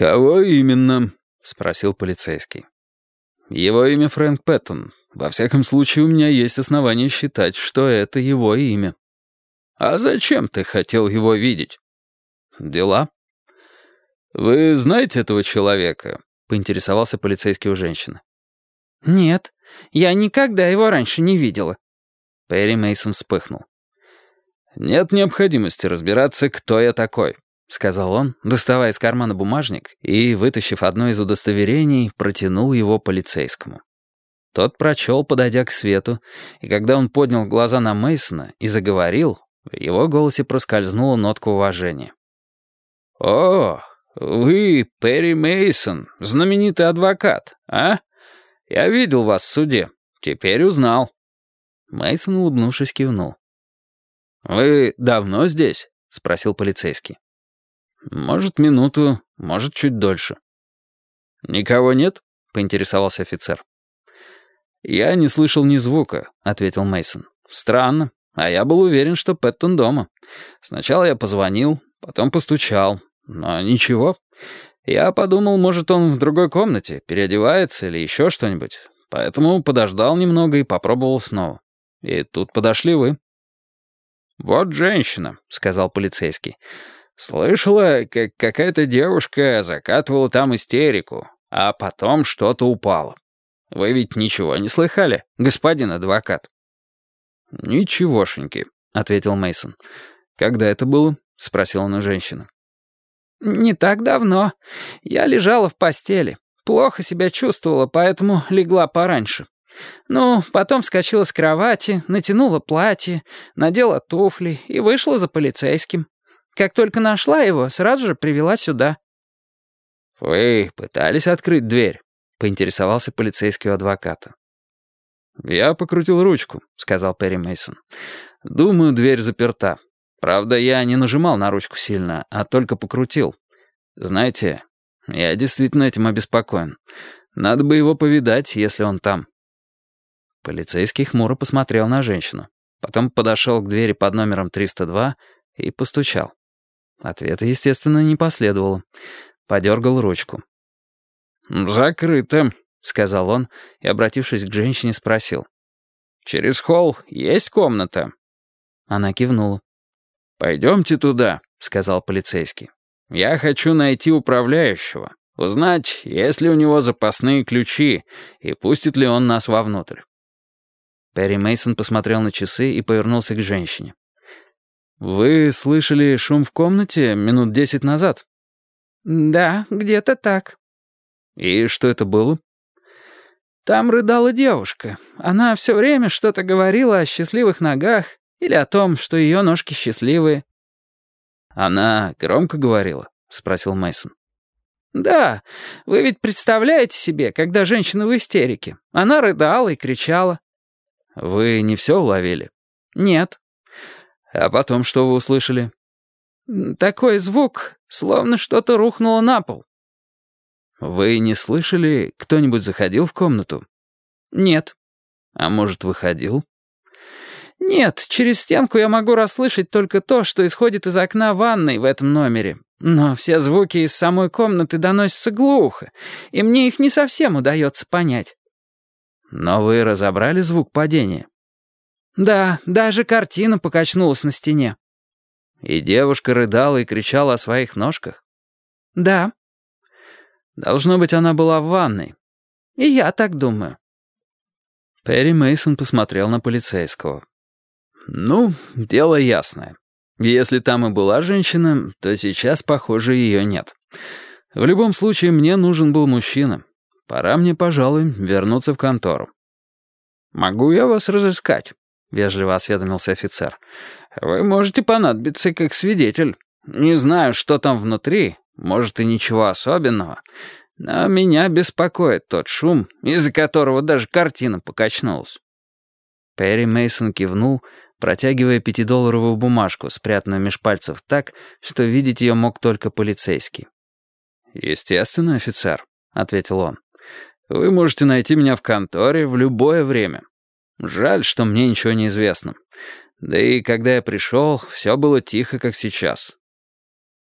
«Кого именно?» — спросил полицейский. «Его имя Фрэнк Пэттон. Во всяком случае, у меня есть основания считать, что это его имя». «А зачем ты хотел его видеть?» «Дела». «Вы знаете этого человека?» — поинтересовался полицейский у женщины. «Нет, я никогда его раньше не видела». Перри Мейсон вспыхнул. «Нет необходимости разбираться, кто я такой», — сказал он, доставая из кармана бумажник и, вытащив одно из удостоверений, протянул его полицейскому. Тот прочел, подойдя к свету, и когда он поднял глаза на Мейсона и заговорил, в его голосе проскользнула нотка уважения. «О, вы Перри Мейсон, знаменитый адвокат, а? Я видел вас в суде, теперь узнал». Мейсон, улыбнувшись, кивнул. «Вы давно здесь?» — спросил полицейский. «Может, минуту, может, чуть дольше». «Никого нет?» — поинтересовался офицер. «Я не слышал ни звука», — ответил Мейсон. «Странно, а я был уверен, что Пэттон дома. Сначала я позвонил, потом постучал, но ничего. Я подумал, может, он в другой комнате, переодевается или еще что-нибудь, поэтому подождал немного и попробовал снова. И тут подошли вы». «Вот женщина», — сказал полицейский. «Слышала, как какая-то девушка закатывала там истерику, а потом что-то упало. Вы ведь ничего не слыхали, господин адвокат?» «Ничегошеньки», — ответил Мейсон. «Когда это было?» — спросил он у женщины. «Не так давно. Я лежала в постели. Плохо себя чувствовала, поэтому легла пораньше. Ну, потом вскочила с кровати, натянула платье, надела туфли и вышла за полицейским. Как только нашла его, сразу же привела сюда». «Вы пытались открыть дверь?» — поинтересовался полицейский у адвоката. «Я покрутил ручку», — сказал Перри Мейсон. «Думаю, дверь заперта. Правда, я не нажимал на ручку сильно, а только покрутил. Знаете, я действительно этим обеспокоен. Надо бы его повидать, если он там». Полицейский хмуро посмотрел на женщину. Потом подошел к двери под номером 302 и постучал. Ответа, естественно, не последовало. Подергал ручку. «Закрыто», — сказал он и, обратившись к женщине, спросил. «Через холл есть комната?» Она кивнула. «Пойдемте туда», — сказал полицейский. «Я хочу найти управляющего, узнать, есть ли у него запасные ключи и пустит ли он нас вовнутрь». Перри Мейсон посмотрел на часы и повернулся к женщине. «Вы слышали шум в комнате минут 10 назад?» «Да, где-то так». «И что это было?» «Там рыдала девушка. Она все время что-то говорила о счастливых ногах или о том, что ее ножки счастливые». «Она громко говорила?» — спросил Мейсон. «Да, вы ведь представляете себе, когда женщина в истерике. Она рыдала и кричала». «Вы не все уловили?» «Нет». «А потом что вы услышали?» «Такой звук, словно что-то рухнуло на пол». «Вы не слышали, кто-нибудь заходил в комнату?» «Нет». «А может, выходил?» «Нет, через стенку я могу расслышать только то, что исходит из окна ванной в этом номере. Но все звуки из самой комнаты доносятся глухо, и мне их не совсем удается понять». «Но вы разобрали звук падения?» «Да, даже картина покачнулась на стене». «И девушка рыдала и кричала о своих ножках?» «Да». «Должно быть, она была в ванной». «И я так думаю». Перри Мейсон посмотрел на полицейского. «Ну, дело ясное. Если там и была женщина, то сейчас, похоже, ее нет. В любом случае, мне нужен был мужчина. Пора мне, пожалуй, вернуться в контору». «Могу я вас разыскать?» — вежливо осведомился офицер. «Вы можете понадобиться как свидетель. Не знаю, что там внутри, может, и ничего особенного, но меня беспокоит тот шум, из-за которого даже картина покачнулась». Перри Мейсон кивнул, протягивая 5-долларовую бумажку, спрятанную меж пальцев так, что видеть ее мог только полицейский. «Естественно, офицер», — ответил он. «Вы можете найти меня в конторе в любое время. Жаль, что мне ничего не известно. Да и когда я пришел, все было тихо, как сейчас».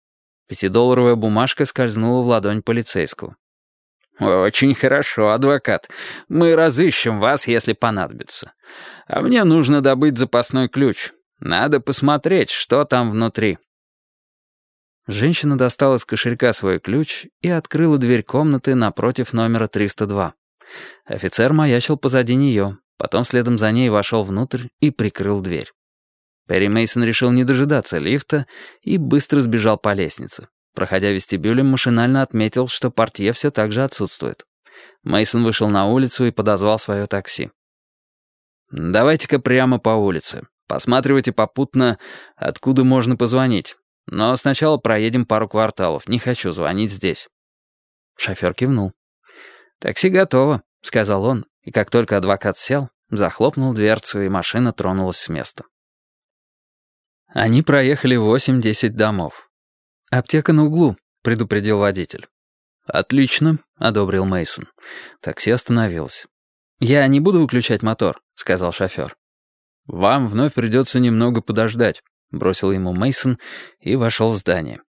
5-долларовая бумажка скользнула в ладонь полицейского. «Очень хорошо, адвокат. Мы разыщем вас, если понадобится. А мне нужно добыть запасной ключ. Надо посмотреть, что там внутри». Женщина достала из кошелька свой ключ и открыла дверь комнаты напротив номера 302. Офицер маячил позади нее, потом следом за ней вошел внутрь и прикрыл дверь. Перри Мейсон решил не дожидаться лифта и быстро сбежал по лестнице. Проходя вестибюлем, машинально отметил, что портье все так же отсутствует. Мейсон вышел на улицу и подозвал свое такси. «Давайте-ка прямо по улице. Посматривайте попутно, откуда можно позвонить. Но сначала проедем пару кварталов. Не хочу звонить здесь». Шофер кивнул. «Такси готово», — сказал он, и как только адвокат сел, захлопнул дверцу, и машина тронулась с места. Они проехали 8-10 домов. «Аптека на углу», — предупредил водитель. «Отлично», — одобрил Мейсон. Такси остановилось. «Я не буду выключать мотор», — сказал шофер. «Вам вновь придется немного подождать», — бросил ему Мейсон и вошел в здание.